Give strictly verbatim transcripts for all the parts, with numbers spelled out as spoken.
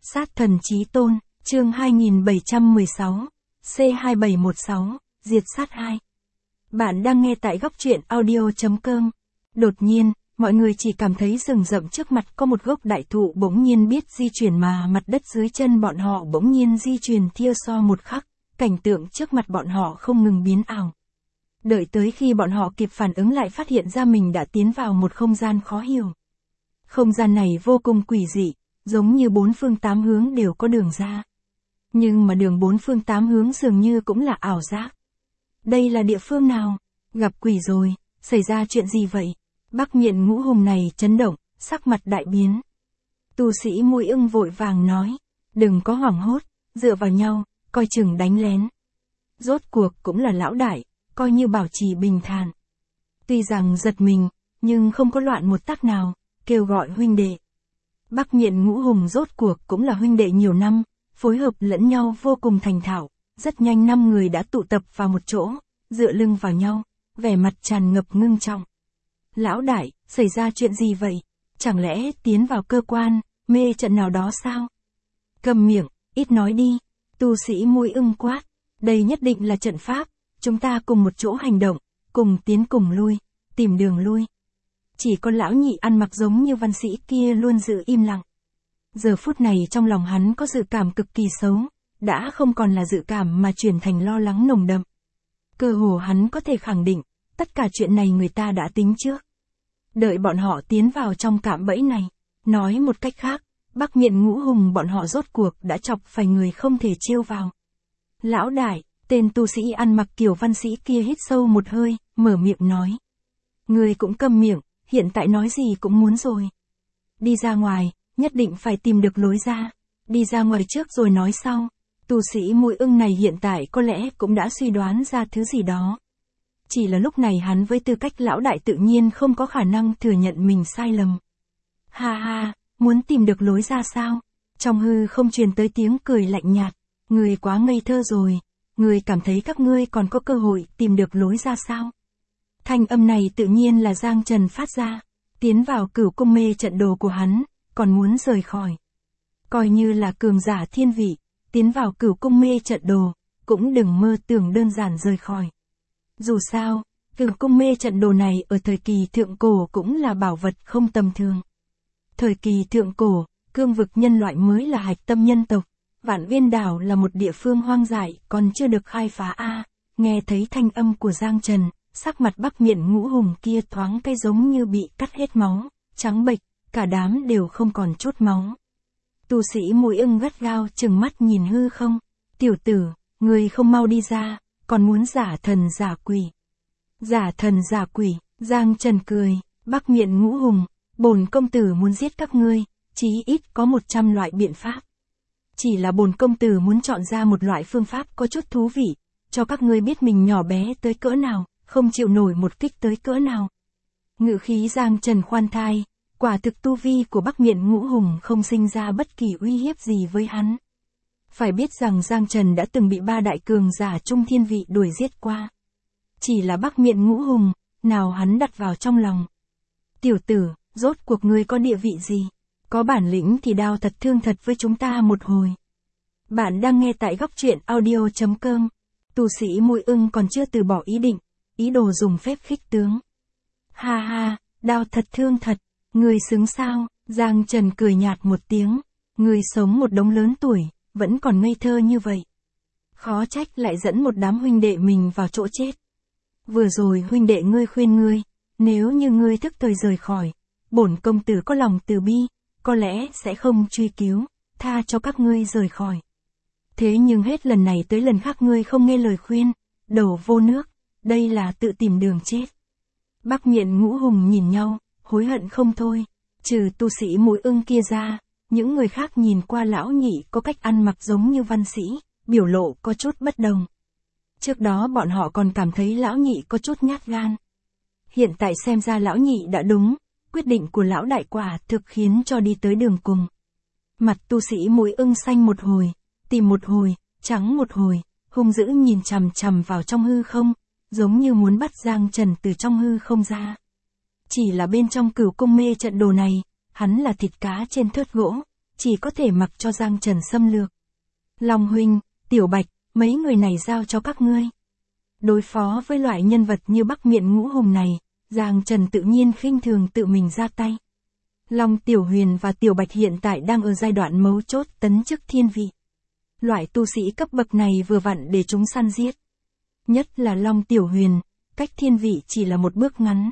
Sát thần chí tôn, chương hai nghìn bảy trăm mười sáu, C hai bảy một sáu, diệt sát hai. Bạn đang nghe tại góc truyện audio chấm com. Đột nhiên, mọi người chỉ cảm thấy rừng rậm trước mặt có một gốc đại thụ bỗng nhiên biết di chuyển mà mặt đất dưới chân bọn họ bỗng nhiên di chuyển thiêu so một khắc, cảnh tượng trước mặt bọn họ không ngừng biến ảo. Đợi tới khi bọn họ kịp phản ứng lại phát hiện ra mình đã tiến vào một không gian khó hiểu. Không gian này vô cùng quỷ dị, giống như bốn phương tám hướng đều có đường ra. Nhưng mà đường bốn phương tám hướng dường như cũng là ảo giác. Đây là địa phương nào? Gặp quỷ rồi, xảy ra chuyện gì vậy? Bắc Miện Ngũ Hùng này chấn động, sắc mặt đại biến. Tu sĩ Mùi Ưng vội vàng nói, đừng có hoảng hốt, dựa vào nhau, coi chừng đánh lén. Rốt cuộc cũng là lão đại, coi như bảo trì bình thản. Tuy rằng giật mình, nhưng không có loạn một tác nào, kêu gọi huynh đệ. Bắc Miện Ngũ Hùng rốt cuộc cũng là huynh đệ nhiều năm, phối hợp lẫn nhau vô cùng thành thạo, rất nhanh năm người đã tụ tập vào một chỗ, dựa lưng vào nhau, vẻ mặt tràn ngập ngưng trọng. Lão đại, xảy ra chuyện gì vậy? Chẳng lẽ tiến vào cơ quan, mê trận nào đó sao? Cầm miệng, ít nói đi. Tu sĩ Mùi Ưng quát, đây nhất định là trận pháp, chúng ta cùng một chỗ hành động, cùng tiến cùng lui, tìm đường lui. Chỉ có lão nhị ăn mặc giống như văn sĩ kia luôn giữ im lặng. Giờ phút này trong lòng hắn có dự cảm cực kỳ xấu, đã không còn là dự cảm mà chuyển thành lo lắng nồng đậm. Cơ hồ hắn có thể khẳng định, tất cả chuyện này người ta đã tính trước. Đợi bọn họ tiến vào trong cạm bẫy này, nói một cách khác, Bắc Miện Ngũ Hùng bọn họ rốt cuộc đã chọc phải người không thể trêu vào. Lão đại, tên tu sĩ ăn mặc kiểu văn sĩ kia hít sâu một hơi, mở miệng nói. Người cũng câm miệng, hiện tại nói gì cũng muốn rồi. Đi ra ngoài, nhất định phải tìm được lối ra. Đi ra ngoài trước rồi nói sau. Tu sĩ Mùi Ưng này hiện tại có lẽ cũng đã suy đoán ra thứ gì đó. Chỉ là lúc này hắn với tư cách lão đại tự nhiên không có khả năng thừa nhận mình sai lầm. Ha ha, muốn tìm được lối ra sao? Trong hư không truyền tới tiếng cười lạnh nhạt. Người quá ngây thơ rồi. Người cảm thấy các ngươi còn có cơ hội tìm được lối ra sao? Thanh âm này tự nhiên là Giang Trần phát ra. Tiến vào cửu cung mê trận đồ của hắn, còn muốn rời khỏi. Coi như là cường giả thiên vị, tiến vào cửu cung mê trận đồ, cũng đừng mơ tưởng đơn giản rời khỏi. Dù sao, cửu cung mê trận đồ này ở thời kỳ thượng cổ cũng là bảo vật không tầm thường. Thời kỳ thượng cổ, cương vực nhân loại mới là hạch tâm nhân tộc, Vạn Viên Đảo là một địa phương hoang dại còn chưa được khai phá a. Nghe thấy thanh âm của Giang Trần, sắc mặt Bắc Miện Ngũ Hùng kia thoáng cái giống như bị cắt hết máu, trắng bệch, cả đám đều không còn chút máu. Tu sĩ Mùi Ưng gắt gao trừng mắt nhìn hư không. Tiểu tử, người không mau đi ra, còn muốn giả thần giả quỷ. Giả thần giả quỷ, Giang Trần cười, Bắc Miện Ngũ Hùng, bổn công tử muốn giết các ngươi, chí ít có một trăm loại biện pháp. Chỉ là bổn công tử muốn chọn ra một loại phương pháp có chút thú vị, cho các ngươi biết mình nhỏ bé tới cỡ nào, không chịu nổi một kích tới cỡ nào. Ngự khí Giang Trần khoan thai, quả thực tu vi của Bắc Miện Ngũ Hùng không sinh ra bất kỳ uy hiếp gì với hắn. Phải biết rằng Giang Trần đã từng bị ba đại cường giả trung thiên vị đuổi giết qua. Chỉ là Bắc Miện Ngũ Hùng, nào hắn đặt vào trong lòng. Tiểu tử, rốt cuộc ngươi có địa vị gì? Có bản lĩnh thì đao thật thương thật với chúng ta một hồi. Bạn đang nghe tại góc truyện audio chấm com. Tu sĩ Mùi Ưng còn chưa từ bỏ ý định, ý đồ dùng phép khích tướng. Ha ha, đao thật thương thật, người xứng sao? Giang Trần cười nhạt một tiếng. Người sống một đống lớn tuổi, vẫn còn ngây thơ như vậy. Khó trách lại dẫn một đám huynh đệ mình vào chỗ chết. Vừa rồi huynh đệ ngươi khuyên ngươi, nếu như ngươi thức thời rời khỏi, bổn công tử có lòng từ bi, có lẽ sẽ không truy cứu, tha cho các ngươi rời khỏi. Thế nhưng hết lần này tới lần khác ngươi không nghe lời khuyên, đổ vô nước, đây là tự tìm đường chết. Bắc Miện Ngũ Hùng nhìn nhau, hối hận không thôi, trừ tu sĩ Mùi Ưng kia ra, những người khác nhìn qua lão nhị có cách ăn mặc giống như văn sĩ, biểu lộ có chút bất đồng. Trước đó bọn họ còn cảm thấy lão nhị có chút nhát gan. Hiện tại xem ra lão nhị đã đúng, quyết định của lão đại quả thực khiến cho đi tới đường cùng. Mặt tu sĩ Mùi Ưng xanh một hồi, tìm một hồi, trắng một hồi, hung dữ nhìn chằm chằm vào trong hư không, giống như muốn bắt Giang Trần từ trong hư không ra. Chỉ là bên trong cửu cung mê trận đồ này, hắn là thịt cá trên thớt gỗ, chỉ có thể mặc cho Giang Trần xâm lược. Long huynh, Tiểu Bạch, mấy người này giao cho các ngươi. Đối phó với loại nhân vật như Bắc Miện Ngũ Hùng này, Giang Trần tự nhiên khinh thường tự mình ra tay. Long Tiểu Huyền và Tiểu Bạch hiện tại đang ở giai đoạn mấu chốt tấn chức thiên vị. Loại tu sĩ cấp bậc này vừa vặn để chúng săn giết. Nhất là Long Tiểu Huyền, cách thiên vị chỉ là một bước ngắn.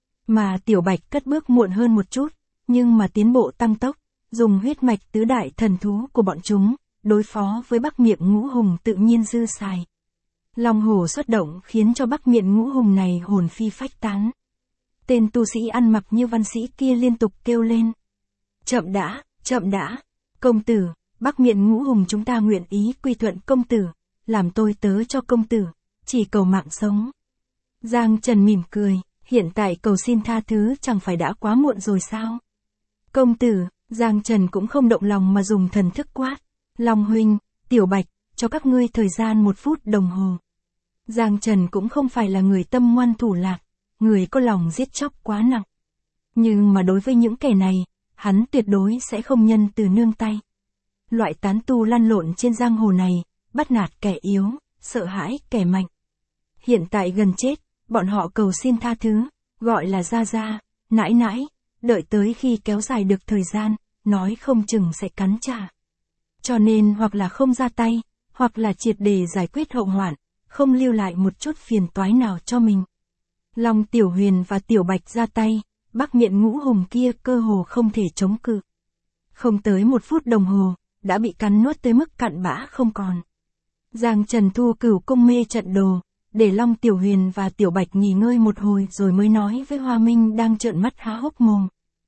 Mà Tiểu Bạch cất bước muộn hơn một chút, nhưng mà tiến bộ tăng tốc, dùng huyết mạch tứ đại thần thú của bọn chúng, đối phó với Bắc Miện Ngũ Hùng tự nhiên dư xài. Long hổ xuất động khiến cho Bắc Miện Ngũ Hùng này hồn phi phách tán. Tên tu sĩ ăn mặc như văn sĩ kia liên tục kêu lên. Chậm đã, chậm đã, công tử, Bắc Miện Ngũ Hùng chúng ta nguyện ý quy thuận công tử, làm tôi tớ cho công tử, chỉ cầu mạng sống. Giang Trần mỉm cười, hiện tại cầu xin tha thứ chẳng phải đã quá muộn rồi sao? Công tử, Giang Trần cũng không động lòng mà dùng thần thức quát. Long huynh, Tiểu Bạch, cho các ngươi thời gian một phút đồng hồ. Giang Trần cũng không phải là người tâm ngoan thủ lạc, người có lòng giết chóc quá nặng. Nhưng mà đối với những kẻ này, hắn tuyệt đối sẽ không nhân từ nương tay. Loại tán tu lăn lộn trên giang hồ này, bắt nạt kẻ yếu, sợ hãi kẻ mạnh. Hiện tại gần chết, bọn họ cầu xin tha thứ, gọi là ra ra, nãi nãi, đợi tới khi kéo dài được thời gian, nói không chừng sẽ cắn trả. Cho nên hoặc là không ra tay, hoặc là triệt để giải quyết hậu hoạn, không lưu lại một chút phiền toái nào cho mình. Long Tiểu Huyền và Tiểu Bạch ra tay, Bắc Miện Ngũ Hùng kia cơ hồ không thể chống cự. Không tới một phút đồng hồ, đã bị cắn nuốt tới mức cặn bã không còn. Giang Trần thu cửu cung mê trận đồ, để Long Tiểu Huyền và Tiểu Bạch nghỉ ngơi một hồi rồi mới nói với Hoa Minh đang trợn mắt há hốc mồm.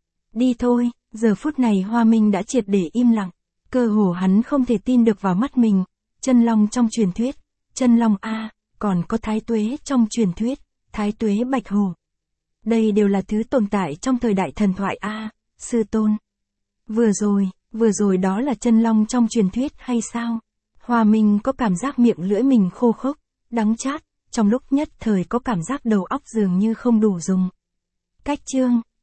Đi thôi, giờ phút này Hoa Minh đã triệt để im lặng, cơ hồ hắn không thể tin được vào mắt mình, chân long trong truyền thuyết, chân long A, còn có thái tuế trong truyền thuyết, thái tuế bạch hổ. Đây đều là thứ tồn tại trong thời đại thần thoại A, sư tôn. Vừa rồi, vừa rồi đó là chân long trong truyền thuyết hay sao? Hoa Minh có cảm giác miệng lưỡi mình khô khốc, đắng chát, trong lúc nhất thời có cảm giác đầu óc dường như không đủ dùng. Cách chương